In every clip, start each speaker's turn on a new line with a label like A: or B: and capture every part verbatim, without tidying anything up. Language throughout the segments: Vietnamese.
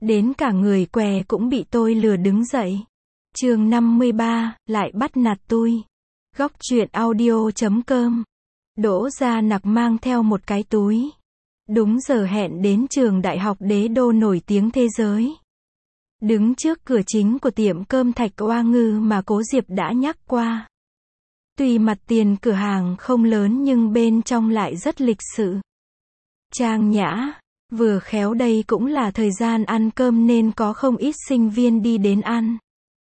A: Đến cả người què cũng bị tôi lừa đứng dậy. Chương năm mươi ba, lại bắt nạt tui. Góc truyện audio chấm com. Đỗ Gia Nặc mang theo một cái túi. Đúng giờ hẹn đến trường đại học đế đô nổi tiếng thế giới. Đứng trước cửa chính của tiệm cơm Thạch Oa Ngư mà Cố Diệp đã nhắc qua. Tuy mặt tiền cửa hàng không lớn nhưng bên trong lại rất lịch sự. Trang nhã, vừa khéo đây cũng là thời gian ăn cơm nên có không ít sinh viên đi đến ăn.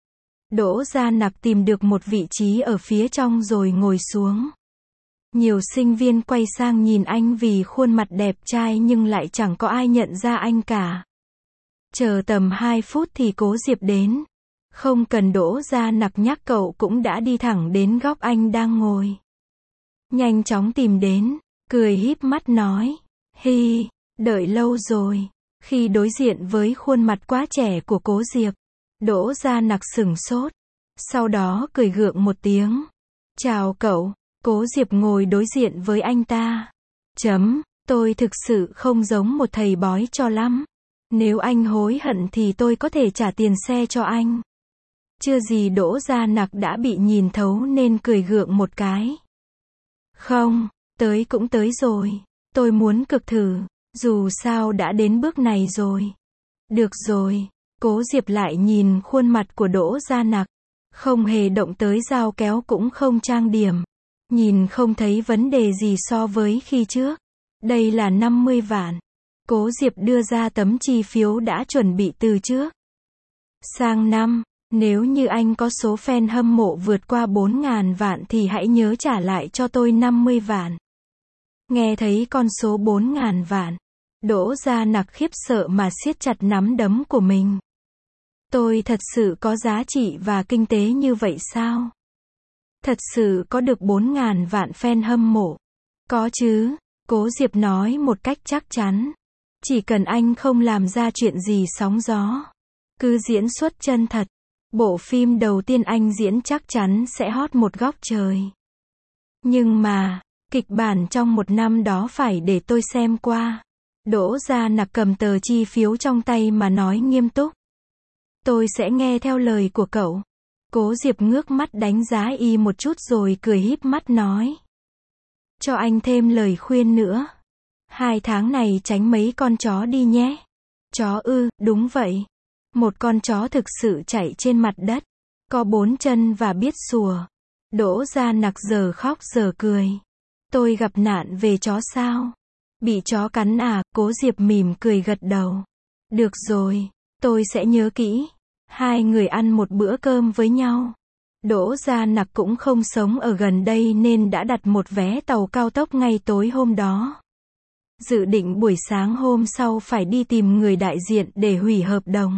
A: Đỗ Gia Nặc tìm được một vị trí ở phía trong rồi ngồi xuống. Nhiều sinh viên quay sang nhìn anh vì khuôn mặt đẹp trai nhưng lại chẳng có ai nhận ra anh cả. Chờ tầm hai phút thì Cố Diệp đến. Không cần Đỗ Gia Nặc nhắc cậu cũng đã đi thẳng đến góc anh đang ngồi. Nhanh chóng tìm đến, cười híp mắt nói, hi, đợi lâu rồi. Khi đối diện với khuôn mặt quá trẻ của Cố Diệp, Đỗ Gia Nặc sửng sốt. Sau đó cười gượng một tiếng. Chào cậu. Cố Diệp ngồi đối diện với anh ta. Chấm, tôi thực sự không giống một thầy bói cho lắm. Nếu anh hối hận thì tôi có thể trả tiền xe cho anh. Chưa gì Đỗ Gia Nặc đã bị nhìn thấu nên cười gượng một cái. Không, tới cũng tới rồi. Tôi muốn cực thử, dù sao đã đến bước này rồi. Được rồi, Cố Diệp lại nhìn khuôn mặt của Đỗ Gia Nặc. Không hề động tới dao kéo cũng không trang điểm. Nhìn không thấy vấn đề gì so với khi trước. Đây là năm mươi vạn. Cố Diệp đưa ra tấm chi phiếu đã chuẩn bị từ trước. Sang năm, nếu như anh có số fan hâm mộ vượt qua bốn ngàn vạn thì hãy nhớ trả lại cho tôi năm mươi vạn. Nghe thấy con số bốn ngàn vạn, Đỗ Gia Nặc khiếp sợ mà siết chặt nắm đấm của mình. Tôi thật sự có giá trị và kinh tế như vậy sao? Thật sự có được bốn ngàn vạn fan hâm mộ? Có chứ, Cố Diệp nói một cách chắc chắn. Chỉ cần anh không làm ra chuyện gì sóng gió, cứ diễn xuất chân thật, bộ phim đầu tiên anh diễn chắc chắn sẽ hot một góc trời. Nhưng mà, kịch bản trong một năm đó phải để tôi xem qua. Đỗ Gia Nặc cầm tờ chi phiếu trong tay mà nói nghiêm túc. Tôi sẽ nghe theo lời của cậu. Cố Diệp ngước mắt đánh giá y một chút rồi cười híp mắt nói. Cho anh thêm lời khuyên nữa. Hai tháng này tránh mấy con chó đi nhé. Chó ư, đúng vậy. Một con chó thực sự chạy trên mặt đất. Có bốn chân và biết sủa. Đỗ Gia Nặc giờ khóc giờ cười. Tôi gặp nạn về chó sao? Bị chó cắn à? Cố Diệp mỉm cười gật đầu. Được rồi, tôi sẽ nhớ kỹ. Hai người ăn một bữa cơm với nhau. Đỗ Gia Nặc cũng không sống ở gần đây nên đã đặt một vé tàu cao tốc ngay tối hôm đó. Dự định buổi sáng hôm sau phải đi tìm người đại diện để hủy hợp đồng.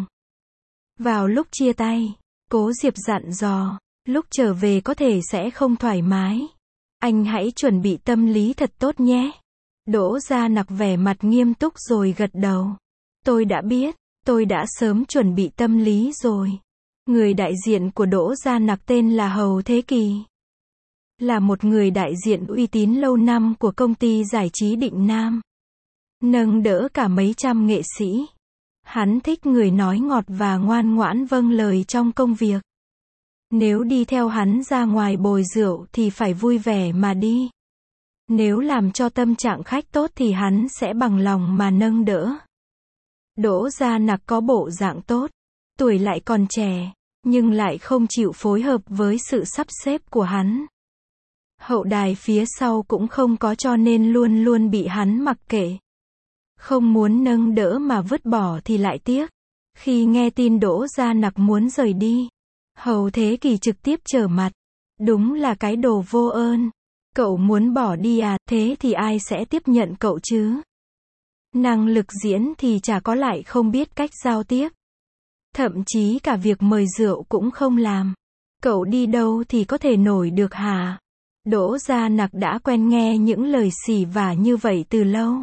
A: Vào lúc chia tay, Cố Diệp dặn dò, lúc trở về có thể sẽ không thoải mái. Anh hãy chuẩn bị tâm lý thật tốt nhé. Đỗ Gia Nặc vẻ mặt nghiêm túc rồi gật đầu. Tôi đã biết, tôi đã sớm chuẩn bị tâm lý rồi. Người đại diện của Đỗ Gia Nặc tên là Hầu Thế Kỳ. Là một người đại diện uy tín lâu năm của công ty giải trí Định Nam. Nâng đỡ cả mấy trăm nghệ sĩ. Hắn thích người nói ngọt và ngoan ngoãn vâng lời trong công việc. Nếu đi theo hắn ra ngoài bồi rượu thì phải vui vẻ mà đi. Nếu làm cho tâm trạng khách tốt thì hắn sẽ bằng lòng mà nâng đỡ. Đỗ Gia Nặc có bộ dạng tốt, tuổi lại còn trẻ, nhưng lại không chịu phối hợp với sự sắp xếp của hắn. Hậu đài phía sau cũng không có cho nên luôn luôn bị hắn mặc kệ. Không muốn nâng đỡ mà vứt bỏ thì lại tiếc. Khi nghe tin Đỗ Gia Nặc muốn rời đi, Hầu Thế Kỳ trực tiếp trở mặt. Đúng là cái đồ vô ơn. Cậu muốn bỏ đi à, thế thì ai sẽ tiếp nhận cậu chứ? Năng lực diễn thì chả có lại không biết cách giao tiếp. Thậm chí cả việc mời rượu cũng không làm. Cậu đi đâu thì có thể nổi được hả? Đỗ Gia Nặc đã quen nghe những lời xỉ vả như vậy từ lâu.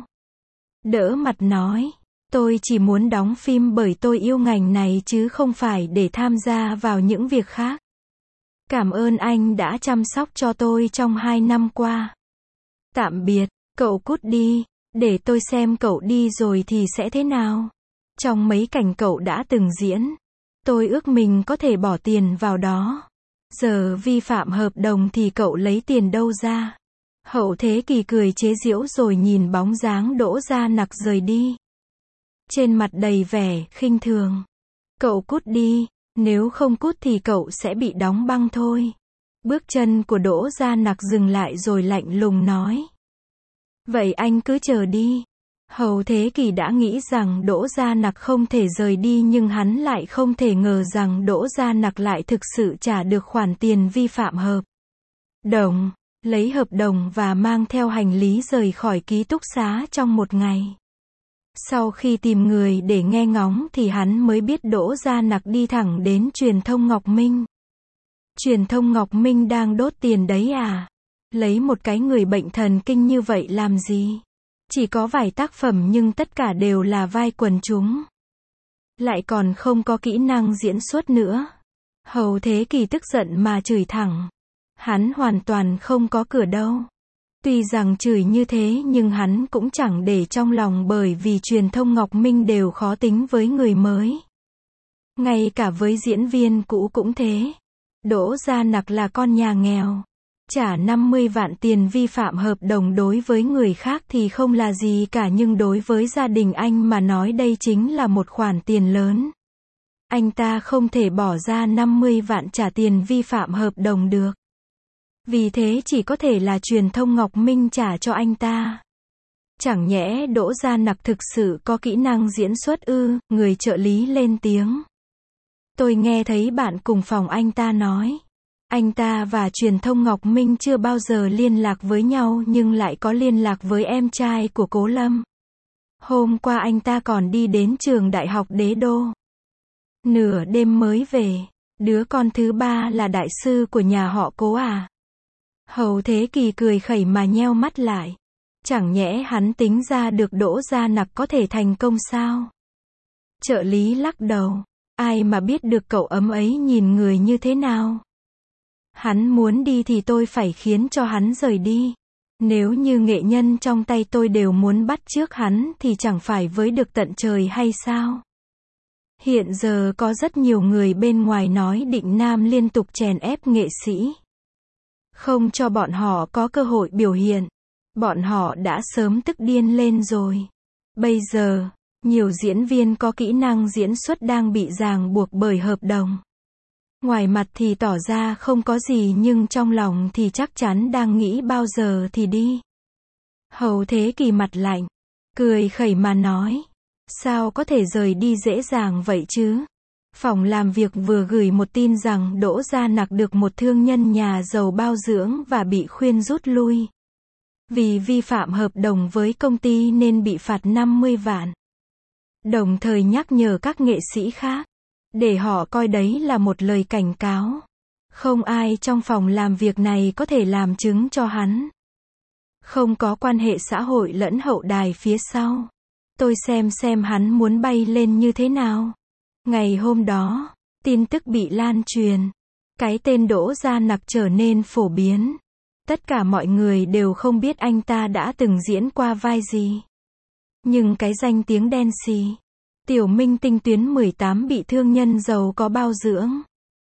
A: Đỡ mặt nói, tôi chỉ muốn đóng phim bởi tôi yêu ngành này chứ không phải để tham gia vào những việc khác. Cảm ơn anh đã chăm sóc cho tôi trong hai năm qua. Tạm biệt, cậu cút đi, để tôi xem cậu đi rồi thì sẽ thế nào. Trong mấy cảnh cậu đã từng diễn, tôi ước mình có thể bỏ tiền vào đó. Giờ vi phạm hợp đồng thì cậu lấy tiền đâu ra? Hậu Thế Kỳ cười chế giễu rồi nhìn bóng dáng Đỗ Gia Nặc rời đi. Trên mặt đầy vẻ khinh thường. Cậu cút đi, nếu không cút thì cậu sẽ bị đóng băng thôi. Bước chân của Đỗ Gia Nặc dừng lại rồi lạnh lùng nói. Vậy anh cứ chờ đi. Hầu Thế Kỳ đã nghĩ rằng Đỗ Gia Nặc không thể rời đi nhưng hắn lại không thể ngờ rằng Đỗ Gia Nặc lại thực sự trả được khoản tiền vi phạm hợp đồng, lấy hợp đồng và mang theo hành lý rời khỏi ký túc xá trong một ngày. Sau khi tìm người để nghe ngóng thì hắn mới biết Đỗ Gia Nặc đi thẳng đến truyền thông Ngọc Minh. Truyền thông Ngọc Minh đang đốt tiền đấy à? Lấy một cái người bệnh thần kinh như vậy làm gì? Chỉ có vài tác phẩm nhưng tất cả đều là vai quần chúng. Lại còn không có kỹ năng diễn xuất nữa. Hầu Thế Kỳ tức giận mà chửi thẳng. Hắn hoàn toàn không có cửa đâu. Tuy rằng chửi như thế nhưng hắn cũng chẳng để trong lòng bởi vì truyền thông Ngọc Minh đều khó tính với người mới. Ngay cả với diễn viên cũ cũng thế. Đỗ Gia Nặc là con nhà nghèo. Trả năm mươi vạn tiền vi phạm hợp đồng đối với người khác thì không là gì cả nhưng đối với gia đình anh mà nói đây chính là một khoản tiền lớn. Anh ta không thể bỏ ra năm mươi vạn trả tiền vi phạm hợp đồng được. Vì thế chỉ có thể là truyền thông Ngọc Minh trả cho anh ta. Chẳng nhẽ Đỗ Gia Nặc thực sự có kỹ năng diễn xuất ư? Người trợ lý lên tiếng. Tôi nghe thấy bạn cùng phòng anh ta nói. Anh ta và truyền thông Ngọc Minh chưa bao giờ liên lạc với nhau nhưng lại có liên lạc với em trai của Cố Lâm. Hôm qua anh ta còn đi đến trường đại học Đế Đô. Nửa đêm mới về. Đứa con thứ ba là đại sư của nhà họ Cố à? Hầu Thế Kỳ cười khẩy mà nheo mắt lại. Chẳng nhẽ hắn tính ra được Đỗ Gia Nặc có thể thành công sao? Trợ lý lắc đầu. Ai mà biết được cậu ấm ấy nhìn người như thế nào? Hắn muốn đi thì tôi phải khiến cho hắn rời đi. Nếu như nghệ nhân trong tay tôi đều muốn bắt chước hắn thì chẳng phải với được tận trời hay sao? Hiện giờ có rất nhiều người bên ngoài nói Định Nam liên tục chèn ép nghệ sĩ. Không cho bọn họ có cơ hội biểu hiện. Bọn họ đã sớm tức điên lên rồi. Bây giờ, nhiều diễn viên có kỹ năng diễn xuất đang bị ràng buộc bởi hợp đồng. Ngoài mặt thì tỏ ra không có gì nhưng trong lòng thì chắc chắn đang nghĩ bao giờ thì đi. Hầu Thế Kỳ mặt lạnh, cười khẩy mà nói. Sao có thể rời đi dễ dàng vậy chứ? Phòng làm việc vừa gửi một tin rằng Đỗ Gia Nặc được một thương nhân nhà giàu bao dưỡng và bị khuyên rút lui. Vì vi phạm hợp đồng với công ty nên bị phạt năm mươi vạn. Đồng thời nhắc nhở các nghệ sĩ khác. Để họ coi đấy là một lời cảnh cáo. Không ai trong phòng làm việc này có thể làm chứng cho hắn. Không có quan hệ xã hội lẫn hậu đài phía sau. Tôi xem xem hắn muốn bay lên như thế nào. Ngày hôm đó, tin tức bị lan truyền. Cái tên Đỗ Gia Nặc trở nên phổ biến. Tất cả mọi người đều không biết anh ta đã từng diễn qua vai gì. Nhưng cái danh tiếng đen xì. Tiểu minh tinh tuyến mười tám bị thương nhân giàu có bao dưỡng.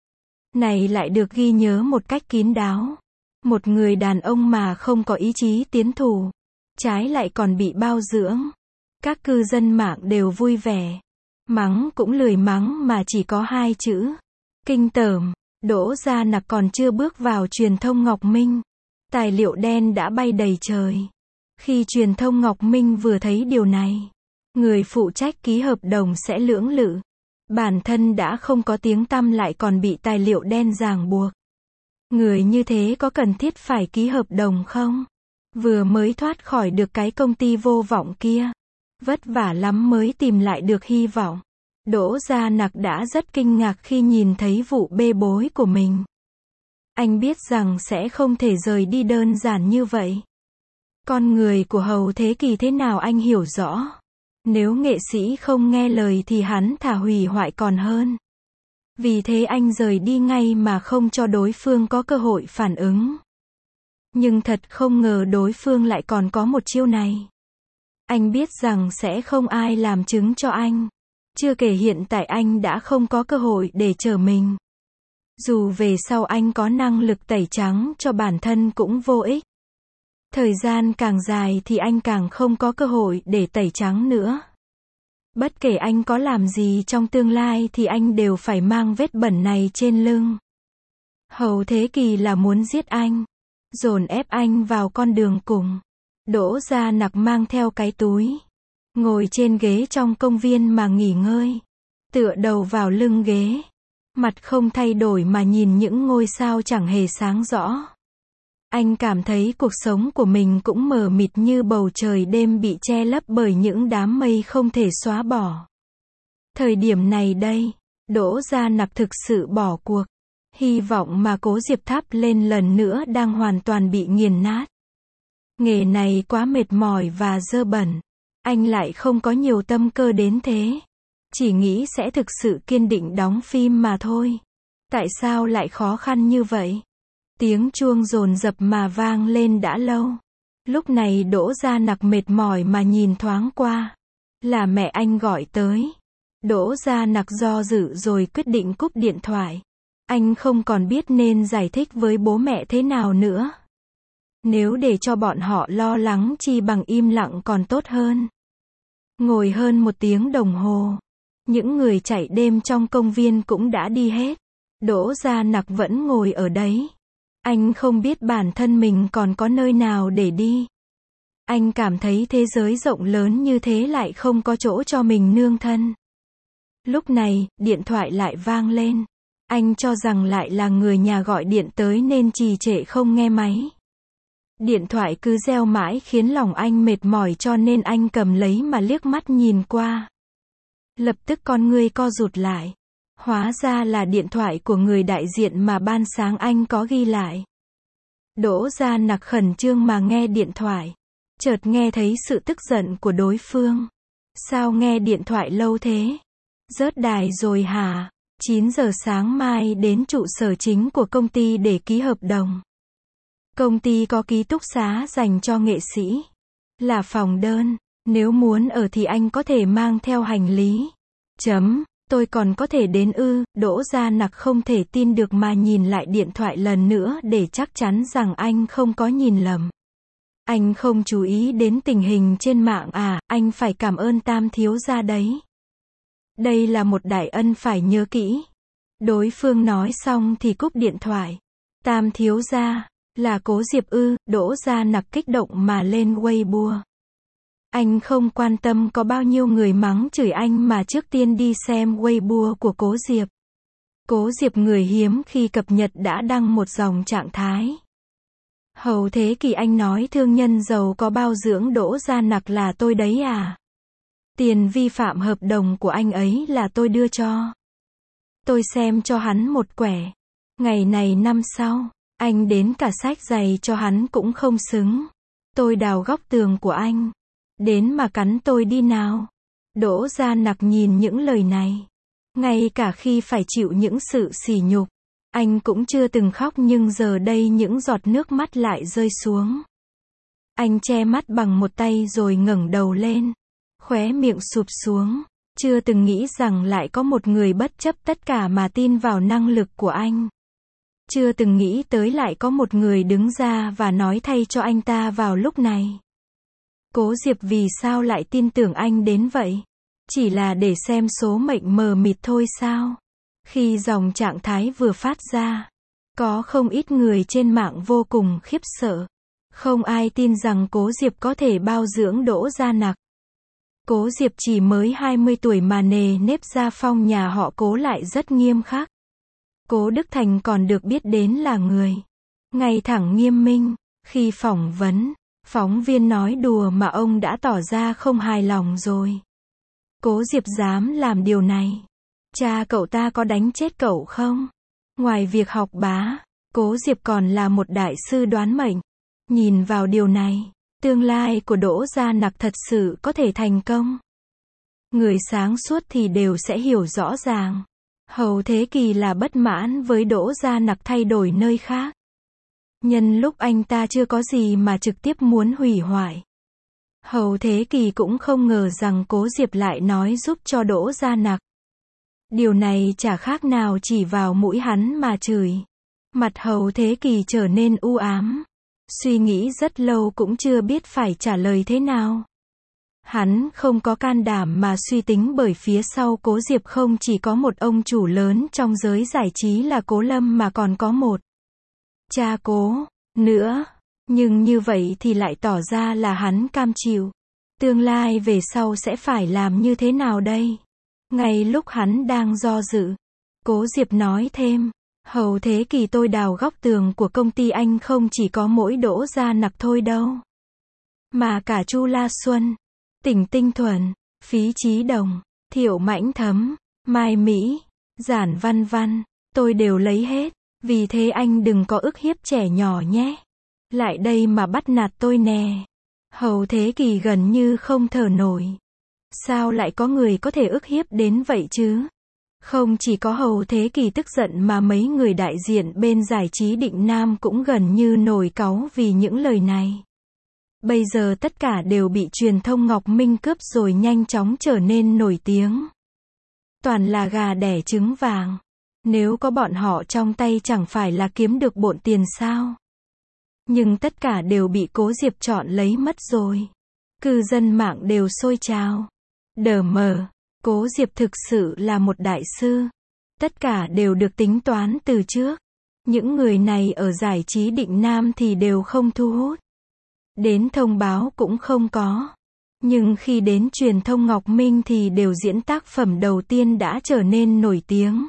A: Này lại được ghi nhớ một cách kín đáo. Một người đàn ông mà không có ý chí tiến thủ. Trái lại còn bị bao dưỡng. Các cư dân mạng đều vui vẻ. Mắng cũng lười mắng mà chỉ có hai chữ. Kinh tởm. Đỗ Gia Nặc còn chưa bước vào truyền thông Ngọc Minh. Tài liệu đen đã bay đầy trời. Khi truyền thông Ngọc Minh vừa thấy điều này, người phụ trách ký hợp đồng sẽ lưỡng lự. Bản thân đã không có tiếng tăm lại còn bị tài liệu đen ràng buộc. Người như thế có cần thiết phải ký hợp đồng không? Vừa mới thoát khỏi được cái công ty vô vọng kia. Vất vả lắm mới tìm lại được hy vọng. Đỗ Gia Nặc đã rất kinh ngạc khi nhìn thấy vụ bê bối của mình. Anh biết rằng sẽ không thể rời đi đơn giản như vậy. Con người của Hầu Thế Kỳ thế nào anh hiểu rõ. Nếu nghệ sĩ không nghe lời thì hắn thà hủy hoại còn hơn. Vì thế anh rời đi ngay mà không cho đối phương có cơ hội phản ứng. Nhưng thật không ngờ đối phương lại còn có một chiêu này. Anh biết rằng sẽ không ai làm chứng cho anh. Chưa kể hiện tại anh đã không có cơ hội để trở mình. Dù về sau anh có năng lực tẩy trắng cho bản thân cũng vô ích. Thời gian càng dài thì anh càng không có cơ hội để tẩy trắng nữa. Bất kể anh có làm gì trong tương lai thì anh đều phải mang vết bẩn này trên lưng. Hầu Thế Kỳ là muốn giết anh, dồn ép anh vào con đường cùng. Đỗ Gia Nặc mang theo cái túi, ngồi trên ghế trong công viên mà nghỉ ngơi, tựa đầu vào lưng ghế, mặt không thay đổi mà nhìn những ngôi sao chẳng hề sáng rõ. Anh cảm thấy cuộc sống của mình cũng mờ mịt như bầu trời đêm bị che lấp bởi những đám mây không thể xóa bỏ. Thời điểm này đây, Đỗ Gia Nặc thực sự bỏ cuộc. Hy vọng mà Cố Diệp thắp lên lần nữa đang hoàn toàn bị nghiền nát. Nghề này quá mệt mỏi và dơ bẩn. Anh lại không có nhiều tâm cơ đến thế. Chỉ nghĩ sẽ thực sự kiên định đóng phim mà thôi. Tại sao lại khó khăn như vậy? Tiếng chuông dồn dập mà vang lên đã lâu. Lúc này Đỗ Gia Nặc mệt mỏi mà nhìn thoáng qua. Là mẹ anh gọi tới. Đỗ Gia Nặc do dự rồi quyết định cúp điện thoại. Anh không còn biết nên giải thích với bố mẹ thế nào nữa. Nếu để cho bọn họ lo lắng chi bằng im lặng còn tốt hơn. Ngồi hơn một tiếng đồng hồ. Những người chạy đêm trong công viên cũng đã đi hết. Đỗ Gia Nặc vẫn ngồi ở đấy. Anh không biết bản thân mình còn có nơi nào để đi. Anh cảm thấy thế giới rộng lớn như thế lại không có chỗ cho mình nương thân. Lúc này, điện thoại lại vang lên. Anh cho rằng lại là người nhà gọi điện tới nên trì trệ không nghe máy. Điện thoại cứ reo mãi khiến lòng anh mệt mỏi cho nên anh cầm lấy mà liếc mắt nhìn qua. Lập tức con ngươi co rụt lại. Hóa ra là điện thoại của người đại diện mà ban sáng anh có ghi lại. Đỗ Gia Nặc khẩn trương mà nghe điện thoại. Chợt nghe thấy sự tức giận của đối phương. Sao nghe điện thoại lâu thế? Rớt đài rồi hả? chín giờ sáng mai đến trụ sở chính của công ty để ký hợp đồng. Công ty có ký túc xá dành cho nghệ sĩ. Là phòng đơn. Nếu muốn ở thì anh có thể mang theo hành lý. Chấm. Tôi còn có thể đến ư? Đỗ Gia Nặc không thể tin được mà nhìn lại điện thoại lần nữa để chắc chắn rằng anh không có nhìn lầm. Anh không chú ý đến tình hình trên mạng à? Anh phải cảm ơn Tam thiếu gia đấy. Đây là một đại ân phải nhớ kỹ. Đối phương nói xong thì cúp điện thoại. Tam thiếu gia, là Cố Diệp ư? Đỗ Gia Nặc kích động mà lên Weibo. Anh không quan tâm có bao nhiêu người mắng chửi anh mà trước tiên đi xem Weibo của Cố Diệp. Cố Diệp người hiếm khi cập nhật đã đăng một dòng trạng thái. Hầu Thế Kỳ anh nói thương nhân giàu có bao dưỡng Đỗ Gia Nặc là tôi đấy à? Tiền vi phạm hợp đồng của anh ấy là tôi đưa cho. Tôi xem cho hắn một quẻ. Ngày này năm sau, anh đến cả sách giày cho hắn cũng không xứng. Tôi đào góc tường của anh. Đến mà cắn tôi đi nào. Đỗ Gia Nặc nhìn những lời này. Ngay cả khi phải chịu những sự sỉ nhục, anh cũng chưa từng khóc nhưng giờ đây những giọt nước mắt lại rơi xuống. Anh che mắt bằng một tay rồi ngẩng đầu lên. Khóe miệng sụp xuống. Chưa từng nghĩ rằng lại có một người bất chấp tất cả mà tin vào năng lực của anh. Chưa từng nghĩ tới lại có một người đứng ra và nói thay cho anh ta vào lúc này. Cố Diệp vì sao lại tin tưởng anh đến vậy? Chỉ là để xem số mệnh mờ mịt thôi sao? Khi dòng trạng thái vừa phát ra, có không ít người trên mạng vô cùng khiếp sợ. Không ai tin rằng Cố Diệp có thể bao dưỡng Đỗ Gia Nặc. Cố Diệp chỉ mới hai mươi tuổi mà nề nếp gia phong nhà họ Cố lại rất nghiêm khắc. Cố Đức Thành còn được biết đến là người ngay thẳng nghiêm minh. Khi phỏng vấn, phóng viên nói đùa mà ông đã tỏ ra không hài lòng rồi. Cố Diệp dám làm điều này. Cha cậu ta có đánh chết cậu không? Ngoài việc học bá, Cố Diệp còn là một đại sư đoán mệnh. Nhìn vào điều này, tương lai của Đỗ Gia Nặc thật sự có thể thành công. Người sáng suốt thì đều sẽ hiểu rõ ràng. Hầu Thế Kỳ là bất mãn với Đỗ Gia Nặc thay đổi nơi khác. Nhân lúc anh ta chưa có gì mà trực tiếp muốn hủy hoại. Hầu Thế Kỳ cũng không ngờ rằng Cố Diệp lại nói giúp cho Đỗ Gia Nặc. Điều này chả khác nào chỉ vào mũi hắn mà chửi. Mặt Hầu Thế Kỳ trở nên u ám. Suy nghĩ rất lâu cũng chưa biết phải trả lời thế nào. Hắn không có can đảm mà suy tính bởi phía sau Cố Diệp không chỉ có một ông chủ lớn trong giới giải trí là Cố Lâm mà còn có một cha Cố nữa. Nhưng như vậy thì lại tỏ ra là hắn cam chịu. Tương lai về sau sẽ phải làm như thế nào đây? Ngay lúc hắn đang do dự, Cố Diệp nói thêm, Hầu Thế Kỳ, tôi đào góc tường của công ty anh không chỉ có mỗi Đỗ Gia Nặc thôi đâu. Mà cả Chu La Xuân, Tỉnh Tinh Thuần, Phí Chí Đồng, Thiệu Mãnh Thấm, Mai Mỹ, Giản Văn Văn, tôi đều lấy hết. Vì thế anh đừng có ức hiếp trẻ nhỏ nhé. Lại đây mà bắt nạt tôi nè. Hầu Thế Kỳ gần như không thở nổi. Sao lại có người có thể ức hiếp đến vậy chứ? Không chỉ có Hầu Thế Kỳ tức giận mà mấy người đại diện bên giải trí Định Nam cũng gần như nổi cáu vì những lời này. Bây giờ tất cả đều bị truyền thông Ngọc Minh cướp rồi nhanh chóng trở nên nổi tiếng. Toàn là gà đẻ trứng vàng. Nếu có bọn họ trong tay chẳng phải là kiếm được bộn tiền sao? Nhưng tất cả đều bị Cố Diệp chọn lấy mất rồi. Cư dân mạng đều sôi trào. Đờ mờ, Cố Diệp thực sự là một đại sư. Tất cả đều được tính toán từ trước. Những người này ở giải trí Định Nam thì đều không thu hút. Đến thông báo cũng không có. Nhưng khi đến truyền thông Ngọc Minh thì đều diễn tác phẩm đầu tiên đã trở nên nổi tiếng.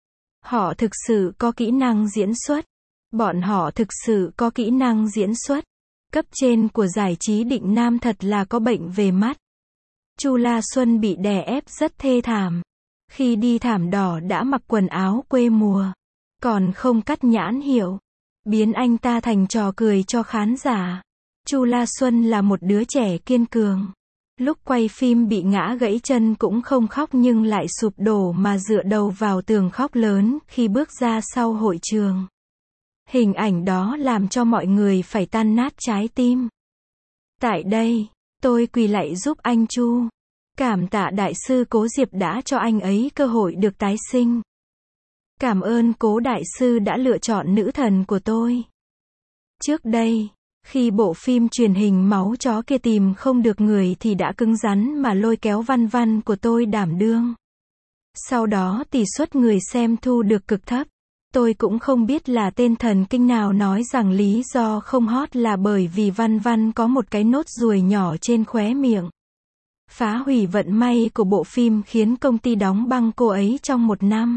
A: Họ thực sự có kỹ năng diễn xuất. Bọn họ thực sự có kỹ năng diễn xuất. Cấp trên của giải trí Định Nam thật là có bệnh về mắt. Chu La Xuân bị đè ép rất thê thảm. Khi đi thảm đỏ đã mặc quần áo quê mùa. Còn không cắt nhãn hiệu. Biến anh ta thành trò cười cho khán giả. Chu La Xuân là một đứa trẻ kiên cường. Lúc quay phim bị ngã gãy chân cũng không khóc nhưng lại sụp đổ mà dựa đầu vào tường khóc lớn khi bước ra sau hội trường. Hình ảnh đó làm cho mọi người phải tan nát trái tim. Tại đây, tôi quỳ lạy giúp anh Chu. Cảm tạ đại sư Cố Diệp đã cho anh ấy cơ hội được tái sinh. Cảm ơn Cố đại sư đã lựa chọn nữ thần của tôi. Trước đây, khi bộ phim truyền hình Máu Chó kia tìm không được người thì đã cứng rắn mà lôi kéo Văn Văn của tôi đảm đương. Sau đó tỷ suất người xem thu được cực thấp. Tôi cũng không biết là tên thần kinh nào nói rằng lý do không hot là bởi vì Văn Văn có một cái nốt ruồi nhỏ trên khóe miệng. Phá hủy vận may của bộ phim khiến công ty đóng băng cô ấy trong một năm.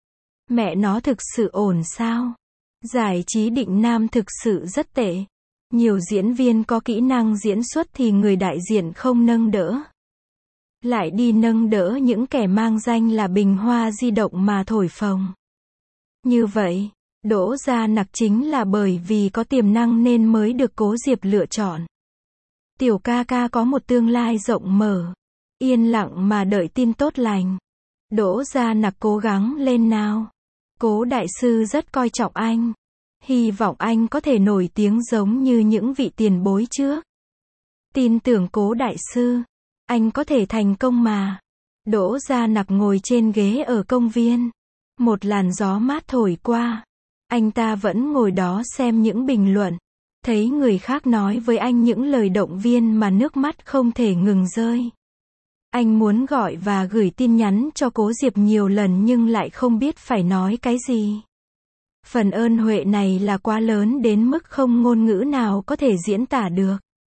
A: Mẹ nó thực sự ổn sao? Giải trí Định Nam thực sự rất tệ. Nhiều diễn viên có kỹ năng diễn xuất thì người đại diện không nâng đỡ. Lại đi nâng đỡ những kẻ mang danh là bình hoa di động mà thổi phồng. Như vậy, Đỗ Gia Nặc chính là bởi vì có tiềm năng nên mới được Cố Diệp lựa chọn. Tiểu ca ca có một tương lai rộng mở. Yên lặng mà đợi tin tốt lành. Đỗ Gia Nặc cố gắng lên nào. Cố đại sư rất coi trọng anh. Hy vọng anh có thể nổi tiếng giống như những vị tiền bối trước. Tin tưởng Cố đại sư. Anh có thể thành công mà. Đỗ Gia Nặc ngồi trên ghế ở công viên. Một làn gió mát thổi qua. Anh ta vẫn ngồi đó xem những bình luận. Thấy người khác nói với anh những lời động viên mà nước mắt không thể ngừng rơi. Anh muốn gọi và gửi tin nhắn cho Cố Diệp nhiều lần nhưng lại không biết phải nói cái gì. Phần ơn huệ này là quá lớn đến mức không ngôn ngữ nào có thể diễn tả được.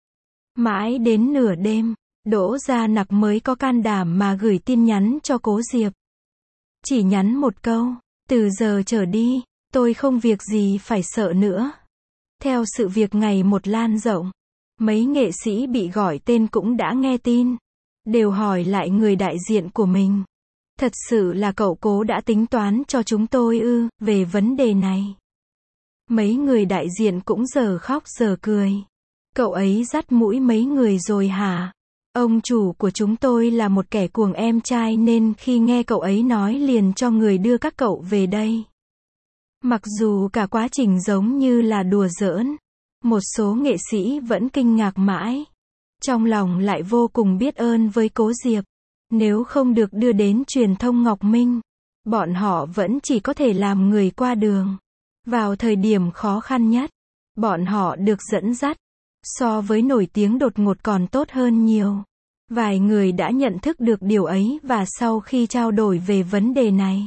A: Mãi đến nửa đêm, Đỗ Gia Nặc mới có can đảm mà gửi tin nhắn cho Cố Diệp. Chỉ nhắn một câu, từ giờ trở đi, tôi không việc gì phải sợ nữa. Theo sự việc ngày một lan rộng, mấy nghệ sĩ bị gọi tên cũng đã nghe tin. Đều hỏi lại người đại diện của mình. Thật sự là cậu Cố đã tính toán cho chúng tôi ư, về vấn đề này. Mấy người đại diện cũng giờ khóc giờ cười. Cậu ấy dắt mũi mấy người rồi hả? Ông chủ của chúng tôi là một kẻ cuồng em trai nên khi nghe cậu ấy nói liền cho người đưa các cậu về đây. Mặc dù cả quá trình giống như là đùa giỡn, một số nghệ sĩ vẫn kinh ngạc mãi. Trong lòng lại vô cùng biết ơn với Cố Diệp. Nếu không được đưa đến truyền thông Ngọc Minh, bọn họ vẫn chỉ có thể làm người qua đường. Vào thời điểm khó khăn nhất, bọn họ được dẫn dắt, so với nổi tiếng đột ngột còn tốt hơn nhiều. Vài người đã nhận thức được điều ấy và sau khi trao đổi về vấn đề này,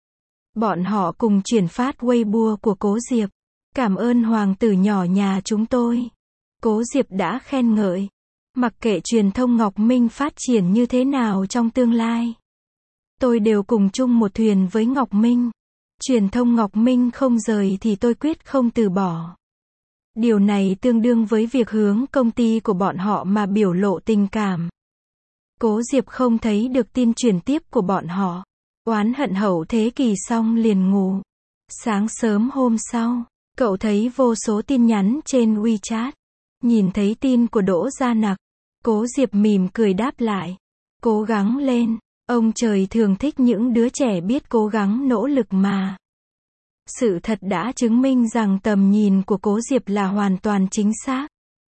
A: bọn họ cùng chuyển phát Weibo của Cố Diệp. Cảm ơn hoàng tử nhỏ nhà chúng tôi. Cố Diệp đã khen ngợi. Mặc kệ truyền thông Ngọc Minh phát triển như thế nào trong tương lai, tôi đều cùng chung một thuyền với Ngọc Minh. Truyền thông Ngọc Minh không rời thì tôi quyết không từ bỏ. Điều này tương đương với việc hướng công ty của bọn họ mà biểu lộ tình cảm. Cố Diệp không thấy được tin chuyển tiếp của bọn họ. Oán hận hậu thế kỷ xong liền ngủ. Sáng sớm hôm sau, cậu thấy vô số tin nhắn trên WeChat. Nhìn thấy tin của Đỗ Gia Nặc, Cố Diệp mỉm cười đáp lại. Cố gắng lên, ông trời thường thích những đứa trẻ biết cố gắng nỗ lực mà. Sự thật đã chứng minh rằng tầm nhìn của Cố Diệp là hoàn toàn chính xác.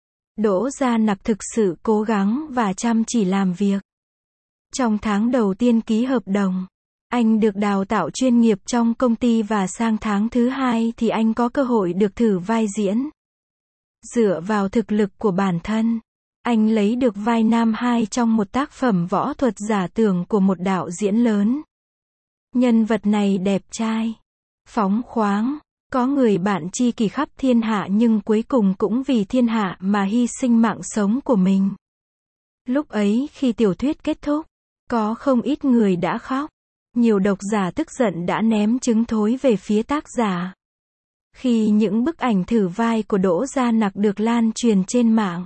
A: Đỗ Gia Nặc thực sự cố gắng và chăm chỉ làm việc. Trong tháng đầu tiên ký hợp đồng, anh được đào tạo chuyên nghiệp trong công ty và sang tháng thứ hai thì anh có cơ hội được thử vai diễn. Dựa vào thực lực của bản thân, anh lấy được vai nam hai trong một tác phẩm võ thuật giả tưởng của một đạo diễn lớn. Nhân vật này đẹp trai, phóng khoáng, có người bạn tri kỷ khắp thiên hạ nhưng cuối cùng cũng vì thiên hạ mà hy sinh mạng sống của mình. Lúc ấy khi tiểu thuyết kết thúc, có không ít người đã khóc. Nhiều độc giả tức giận đã ném trứng thối về phía tác giả. Khi những bức ảnh thử vai của Đỗ Gia Nặc được lan truyền trên mạng,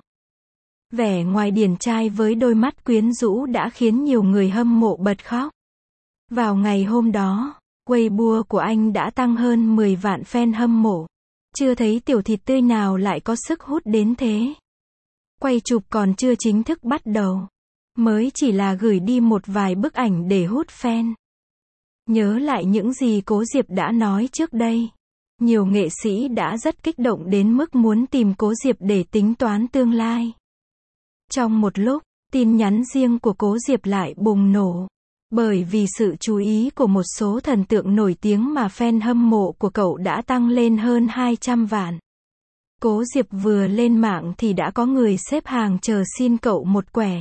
A: vẻ ngoài điển trai với đôi mắt quyến rũ đã khiến nhiều người hâm mộ bật khóc. Vào ngày hôm đó, Weibo của anh đã tăng hơn mười vạn fan hâm mộ. Chưa thấy tiểu thịt tươi nào lại có sức hút đến thế. Quay chụp còn chưa chính thức bắt đầu, mới chỉ là gửi đi một vài bức ảnh để hút fan. Nhớ lại những gì Cố Diệp đã nói trước đây, nhiều nghệ sĩ đã rất kích động đến mức muốn tìm Cố Diệp để tính toán tương lai. Trong một lúc, tin nhắn riêng của Cố Diệp lại bùng nổ. Bởi vì sự chú ý của một số thần tượng nổi tiếng mà fan hâm mộ của cậu đã tăng lên hơn hai trăm vạn. Cố Diệp vừa lên mạng thì đã có người xếp hàng chờ xin cậu một quẻ.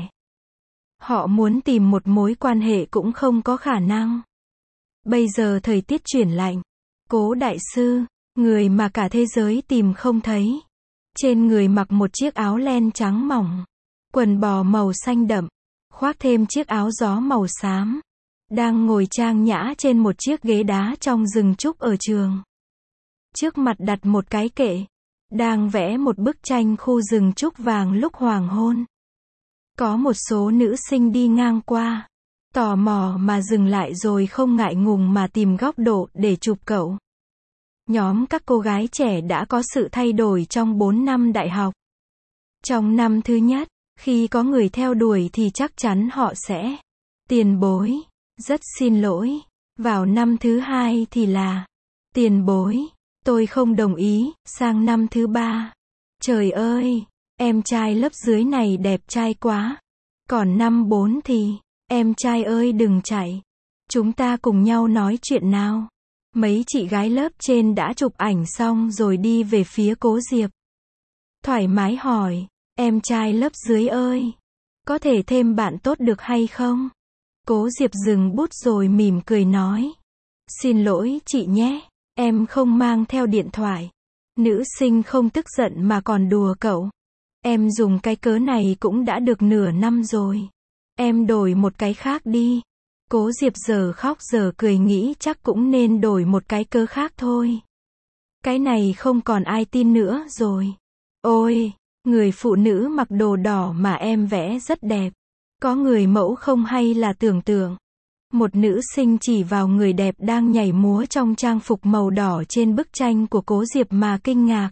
A: Họ muốn tìm một mối quan hệ cũng không có khả năng. Bây giờ thời tiết chuyển lạnh. Cố đại sư, người mà cả thế giới tìm không thấy. Trên người mặc một chiếc áo len trắng mỏng, quần bò màu xanh đậm, khoác thêm chiếc áo gió màu xám. Đang ngồi trang nhã trên một chiếc ghế đá trong rừng trúc ở trường. Trước mặt đặt một cái kệ, đang vẽ một bức tranh khu rừng trúc vàng lúc hoàng hôn. Có một số nữ sinh đi ngang qua, tò mò mà dừng lại rồi không ngại ngùng mà tìm góc độ để chụp cậu. Nhóm các cô gái trẻ đã có sự thay đổi trong bốn năm đại học. Trong năm thứ nhất, khi có người theo đuổi thì chắc chắn họ sẽ tiền bối, rất xin lỗi. Vào năm thứ hai thì là tiền bối, tôi không đồng ý. Sang năm thứ ba, trời ơi, em trai lớp dưới này đẹp trai quá. Còn năm bốn thì, em trai ơi đừng chạy, chúng ta cùng nhau nói chuyện nào. Mấy chị gái lớp trên đã chụp ảnh xong rồi đi về phía Cố Diệp. Thoải mái hỏi, em trai lớp dưới ơi, có thể thêm bạn tốt được hay không? Cố Diệp dừng bút rồi mỉm cười nói, xin lỗi chị nhé, em không mang theo điện thoại. Nữ sinh không tức giận mà còn đùa cậu. Em dùng cái cớ này cũng đã được nửa năm rồi. Em đổi một cái khác đi. Cố Diệp giờ khóc giờ cười nghĩ chắc cũng nên đổi một cái cớ khác thôi. Cái này không còn ai tin nữa rồi. Ôi, người phụ nữ mặc đồ đỏ mà em vẽ rất đẹp. Có người mẫu không hay là tưởng tượng. Một nữ sinh chỉ vào người đẹp đang nhảy múa trong trang phục màu đỏ trên bức tranh của Cố Diệp mà kinh ngạc.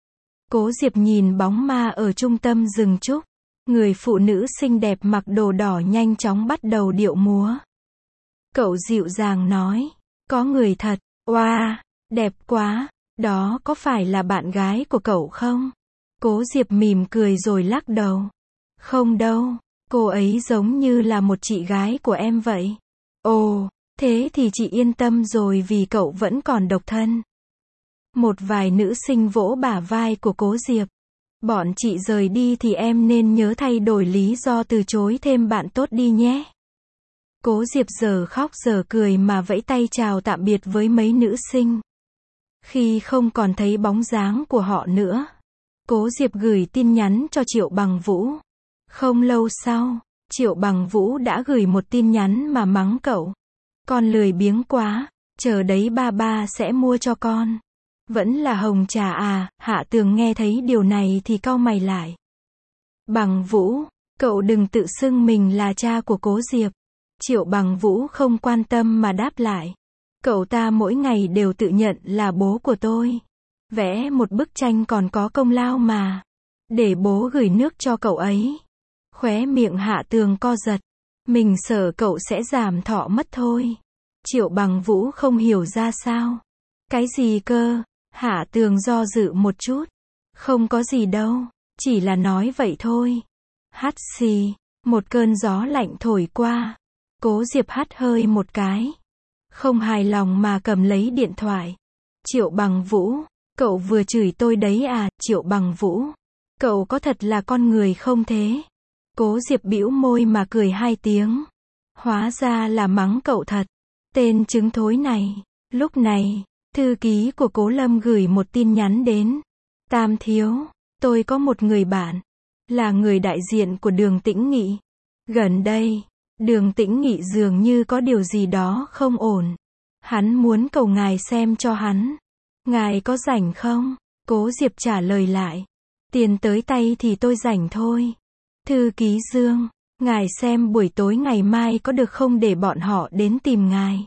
A: Cố Diệp nhìn bóng ma ở trung tâm rừng trúc. Người phụ nữ xinh đẹp mặc đồ đỏ nhanh chóng bắt đầu điệu múa. Cậu dịu dàng nói, có người thật, oa, wow, đẹp quá, đó có phải là bạn gái của cậu không? Cố Diệp mỉm cười rồi lắc đầu. Không đâu, cô ấy giống như là một chị gái của em vậy. Ồ, thế thì chị yên tâm rồi vì cậu vẫn còn độc thân. Một vài nữ sinh vỗ bả vai của Cố Diệp. Bọn chị rời đi thì em nên nhớ thay đổi lý do từ chối thêm bạn tốt đi nhé. Cố Diệp giờ khóc giờ cười mà vẫy tay chào tạm biệt với mấy nữ sinh. Khi không còn thấy bóng dáng của họ nữa, Cố Diệp gửi tin nhắn cho Triệu Bằng Vũ. Không lâu sau, Triệu Bằng Vũ đã gửi một tin nhắn mà mắng cậu. Con lười biếng quá, chờ đấy ba ba sẽ mua cho con. Vẫn là hồng trà à, Hạ Tường nghe thấy điều này thì cau mày lại. Bằng Vũ, cậu đừng tự xưng mình là cha của Cố Diệp. Triệu Bằng Vũ không quan tâm mà đáp lại. Cậu ta mỗi ngày đều tự nhận là bố của tôi. Vẽ một bức tranh còn có công lao mà. Để bố gửi nước cho cậu ấy. Khóe miệng Hạ Tường co giật. Mình sợ cậu sẽ giảm thọ mất thôi. Triệu Bằng Vũ không hiểu ra sao. Cái gì cơ? Hạ Tường do dự một chút. Không có gì đâu, chỉ là nói vậy thôi. Hắt xì, một cơn gió lạnh thổi qua. Cố Diệp hắt hơi một cái. Không hài lòng mà cầm lấy điện thoại. Triệu Bằng Vũ, cậu vừa chửi tôi đấy à? Triệu Bằng Vũ, cậu có thật là con người không thế? Cố Diệp bĩu môi mà cười hai tiếng. Hóa ra là mắng cậu thật. Tên trứng thối này. Lúc này, thư ký của Cố Lâm gửi một tin nhắn đến. Tam thiếu, tôi có một người bạn, là người đại diện của Đường Tĩnh Nghị. Gần đây, Đường Tĩnh Nghị dường như có điều gì đó không ổn. Hắn muốn cầu ngài xem cho hắn. Ngài có rảnh không? Cố Diệp trả lời lại. Tiền tới tay thì tôi rảnh thôi. Thư ký Dương, ngài xem buổi tối ngày mai có được không để bọn họ đến tìm ngài.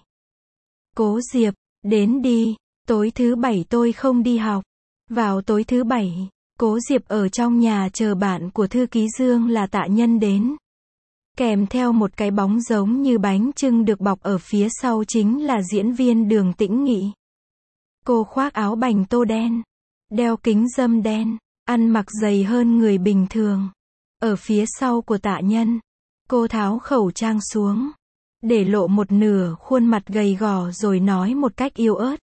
A: Cố Diệp, đến đi, tối thứ bảy tôi không đi học. Vào tối thứ bảy, Cố Diệp ở trong nhà chờ bạn của thư ký Dương là Tạ Nhân đến. Kèm theo một cái bóng giống như bánh chưng được bọc ở phía sau chính là diễn viên Đường Tĩnh Nghị. Cô khoác áo bành tô đen, đeo kính râm đen, ăn mặc dày hơn người bình thường. Ở phía sau của Tạ Nhân, cô tháo khẩu trang xuống, để lộ một nửa khuôn mặt gầy gò rồi nói một cách yếu ớt.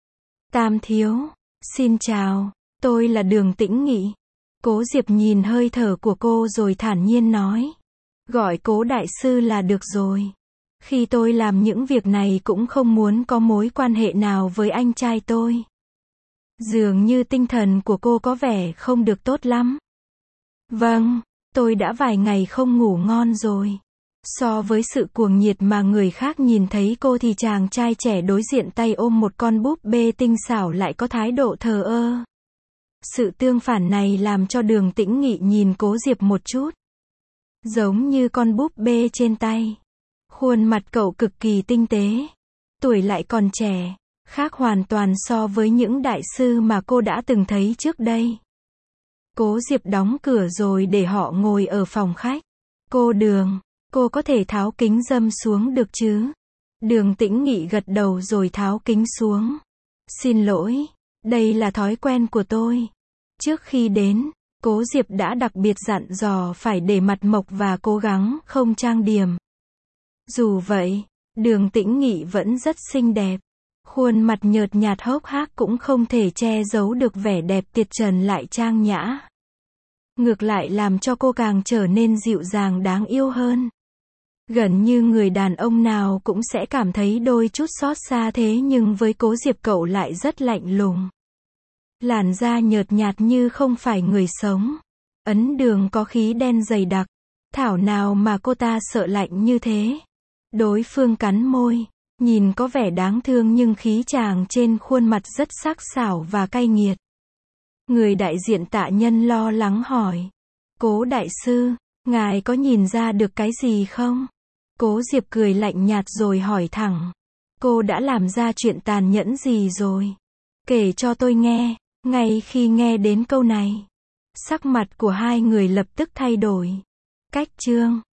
A: Tam thiếu, xin chào, tôi là Đường Tĩnh Nghị. Cố Diệp nhìn hơi thở của cô rồi thản nhiên nói. Gọi Cố đại sư là được rồi. Khi tôi làm những việc này cũng không muốn có mối quan hệ nào với anh trai tôi. Dường như tinh thần của cô có vẻ không được tốt lắm. Vâng, tôi đã vài ngày không ngủ ngon rồi. So với sự cuồng nhiệt mà người khác nhìn thấy cô thì chàng trai trẻ đối diện tay ôm một con búp bê tinh xảo lại có thái độ thờ ơ. Sự tương phản này làm cho Đường Tĩnh Nghị nhìn Cố Diệp một chút. Giống như con búp bê trên tay. Khuôn mặt cậu cực kỳ tinh tế. Tuổi lại còn trẻ. Khác hoàn toàn so với những đại sư mà cô đã từng thấy trước đây. Cố Diệp đóng cửa rồi để họ ngồi ở phòng khách. Cô Đường, cô có thể tháo kính râm xuống được chứ? Đường Tĩnh Nghị gật đầu rồi tháo kính xuống. Xin lỗi, đây là thói quen của tôi. Trước khi đến, Cố Diệp đã đặc biệt dặn dò phải để mặt mộc và cố gắng không trang điểm. Dù vậy, Đường Tĩnh Nghị vẫn rất xinh đẹp. Khuôn mặt nhợt nhạt hốc hác cũng không thể che giấu được vẻ đẹp tiệt trần lại trang nhã. Ngược lại làm cho cô càng trở nên dịu dàng đáng yêu hơn. Gần như người đàn ông nào cũng sẽ cảm thấy đôi chút xót xa thế nhưng với Cố Diệp cậu lại rất lạnh lùng. Làn da nhợt nhạt như không phải người sống. Ấn đường có khí đen dày đặc. Thảo nào mà cô ta sợ lạnh như thế. Đối phương cắn môi. Nhìn có vẻ đáng thương nhưng khí chàng trên khuôn mặt rất sắc sảo và cay nghiệt. Người đại diện Tạ Nhân lo lắng hỏi. Cố đại sư, ngài có nhìn ra được cái gì không? Cố Diệp cười lạnh nhạt rồi hỏi thẳng. Cô đã làm ra chuyện tàn nhẫn gì rồi? Kể cho tôi nghe. Ngay khi nghe đến câu này, sắc mặt của hai người lập tức thay đổi. Cách chương